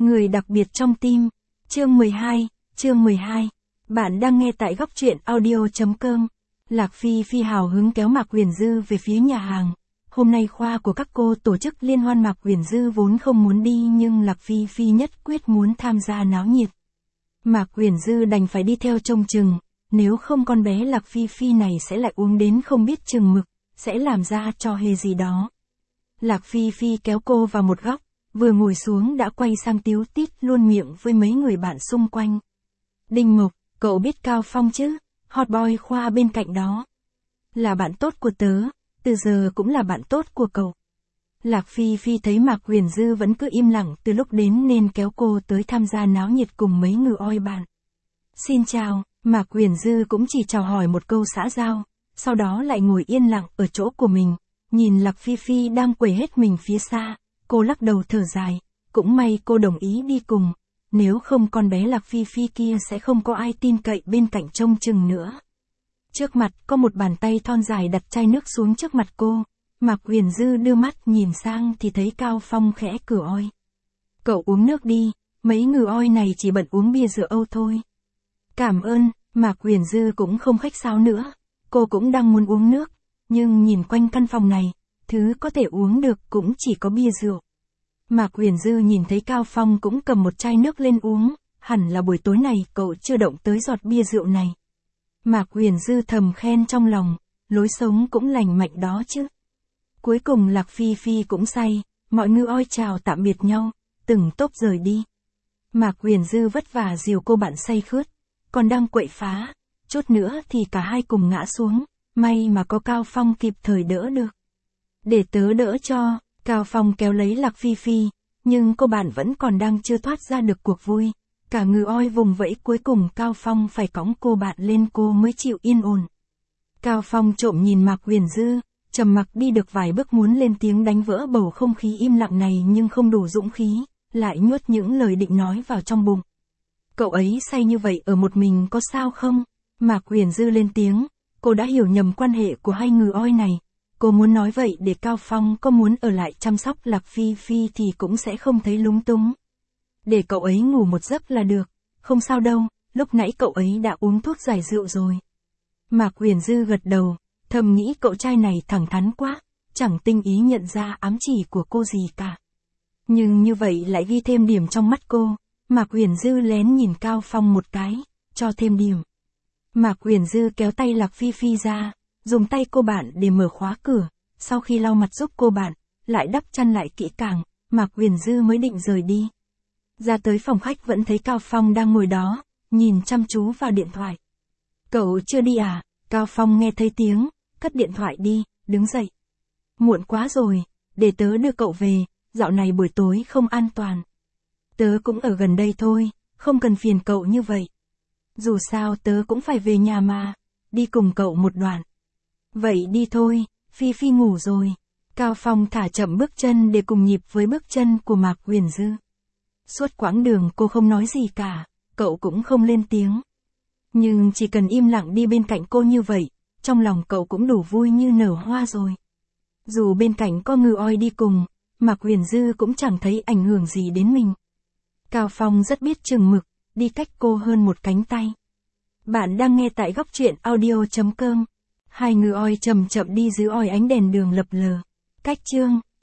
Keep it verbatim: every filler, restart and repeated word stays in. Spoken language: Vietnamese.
Người đặc biệt trong tim. Chương mười hai, chương mười hai. Bạn đang nghe tại góc truyện audio.com. Lạc Phi Phi hào hứng kéo Mạc Huyền Dư về phía nhà hàng. Hôm nay khoa của các cô tổ chức liên hoan, Mạc Huyền Dư vốn không muốn đi nhưng Lạc Phi Phi nhất quyết muốn tham gia náo nhiệt. Mạc Huyền Dư đành phải đi theo trông chừng, nếu không con bé Lạc Phi Phi này sẽ lại uống đến không biết chừng mực, sẽ làm ra trò hề gì đó. Lạc Phi Phi kéo cô vào một góc, vừa ngồi xuống đã quay sang tíu tít luôn miệng với mấy người bạn xung quanh. Đinh Mộc, cậu biết Cao Phong chứ? Hot boy khoa bên cạnh đó. Là bạn tốt của tớ, từ giờ cũng là bạn tốt của cậu. Lạc Phi Phi thấy Mạc Huyền Dư vẫn cứ im lặng từ lúc đến nên kéo cô tới tham gia náo nhiệt cùng mấy người oi bạn. Xin chào, Mạc Huyền Dư cũng chỉ chào hỏi một câu xã giao, sau đó lại ngồi yên lặng ở chỗ của mình, nhìn Lạc Phi Phi đang quẩy hết mình phía xa, cô lắc đầu thở dài, cũng may cô đồng ý đi cùng, nếu không con bé Lạc Phi Phi kia sẽ không có ai tin cậy bên cạnh trông chừng nữa. Trước mặt có một bàn tay thon dài đặt chai nước xuống trước mặt cô, Mạc Huyền Dư đưa mắt nhìn sang thì thấy Cao Phong khẽ cửa oi. Cậu uống nước đi, mấy người oi này chỉ bận uống bia rượu Âu thôi. Cảm ơn, Mạc Huyền Dư cũng không khách sáo nữa, cô cũng đang muốn uống nước, nhưng nhìn quanh căn phòng này, thứ có thể uống được cũng chỉ có bia rượu. Mạc Huyền Dư nhìn thấy Cao Phong cũng cầm một chai nước lên uống, hẳn là buổi tối này cậu chưa động tới giọt bia rượu này. Mạc Huyền Dư thầm khen trong lòng, lối sống cũng lành mạnh đó chứ. Cuối cùng Lạc Phi Phi cũng say, mọi người oi chào tạm biệt nhau, từng tốp rời đi. Mạc Huyền Dư vất vả dìu cô bạn say khướt, còn đang quậy phá, chút nữa thì cả hai cùng ngã xuống, may mà có Cao Phong kịp thời đỡ được. Để tớ đỡ cho, Cao Phong kéo lấy Lạc Phi Phi, nhưng cô bạn vẫn còn đang chưa thoát ra được cuộc vui. Cả người oi vùng vẫy, cuối cùng Cao Phong phải cõng cô bạn lên cô mới chịu yên ổn. Cao Phong trộm nhìn Mạc Huyền Dư, trầm mặc đi được vài bước muốn lên tiếng đánh vỡ bầu không khí im lặng này nhưng không đủ dũng khí, lại nuốt những lời định nói vào trong bụng. Cậu ấy say như vậy ở một mình có sao không? Mạc Huyền Dư lên tiếng, cô đã hiểu nhầm quan hệ của hai người oi này. Cô muốn nói vậy để Cao Phong có muốn ở lại chăm sóc Lạc Phi Phi thì cũng sẽ không thấy lúng túng. Để cậu ấy ngủ một giấc là được, không sao đâu, lúc nãy cậu ấy đã uống thuốc giải rượu rồi. Mạc Huyền Dư gật đầu, thầm nghĩ cậu trai này thẳng thắn quá, chẳng tinh ý nhận ra ám chỉ của cô gì cả. Nhưng như vậy lại ghi thêm điểm trong mắt cô, Mạc Huyền Dư lén nhìn Cao Phong một cái, cho thêm điểm. Mạc Huyền Dư kéo tay Lạc Phi Phi ra, dùng tay cô bạn để mở khóa cửa, sau khi lau mặt giúp cô bạn, lại đắp chăn lại kỹ càng, Mạc Huyền Dư mới định rời đi. Ra tới phòng khách vẫn thấy Cao Phong đang ngồi đó, nhìn chăm chú vào điện thoại. Cậu chưa đi à? Cao Phong nghe thấy tiếng, cất điện thoại đi, đứng dậy. Muộn quá rồi, để tớ đưa cậu về, dạo này buổi tối không an toàn. Tớ cũng ở gần đây thôi, không cần phiền cậu như vậy. Dù sao tớ cũng phải về nhà mà, đi cùng cậu một đoạn. Vậy đi thôi, Phi Phi ngủ rồi. Cao Phong thả chậm bước chân để cùng nhịp với bước chân của Mạc Huyền Dư. Suốt quãng đường cô không nói gì cả, cậu cũng không lên tiếng. Nhưng chỉ cần im lặng đi bên cạnh cô như vậy, trong lòng cậu cũng đủ vui như nở hoa rồi. Dù bên cạnh có người oi đi cùng, Mạc Huyền Dư cũng chẳng thấy ảnh hưởng gì đến mình. Cao Phong rất biết chừng mực, đi cách cô hơn một cánh tay. Bạn đang nghe tại góc truyện audio.com. Hai người oi chậm chậm đi dưới oi ánh đèn đường lập lờ. Cách chương